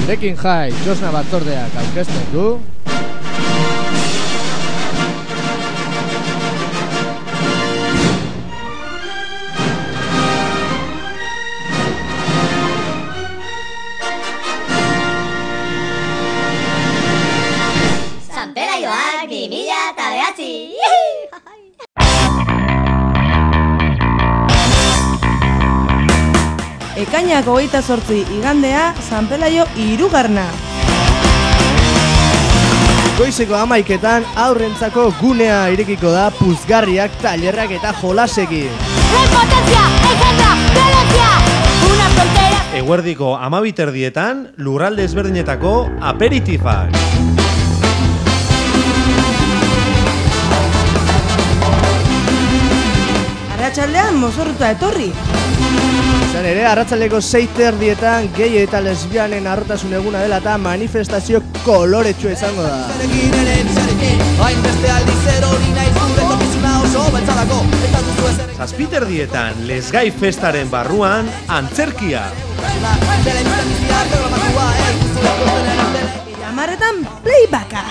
Breaking High Josna batzordeak aurkezten du San Pelaioak 2009. Ekainak 28 igandea, San Pelaio 3. Goizeko 11etan aurrentzako gunea irekiko da puzgarriak, tailerrak eta jolasekin. Potencia, engendra, violencia, una frontera. Eguerdiko 12:00 lurralde ezberdinetako aperitifak. Arratsaldean mozorrotua etorri. Izan ere, arratsaldeko 6:30 gay eta lesbianen harrotasun eguna dela eta manifestazio koloretsua izango da. Zazpiterdietan lesgai festaren barruan antzerkia. Hamarretan playbacka.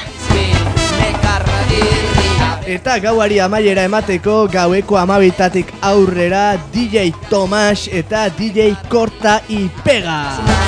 Eta gauari amaiera emateko gaueko 12:00 aurrera DJ Tomas eta DJ Korta y Pega.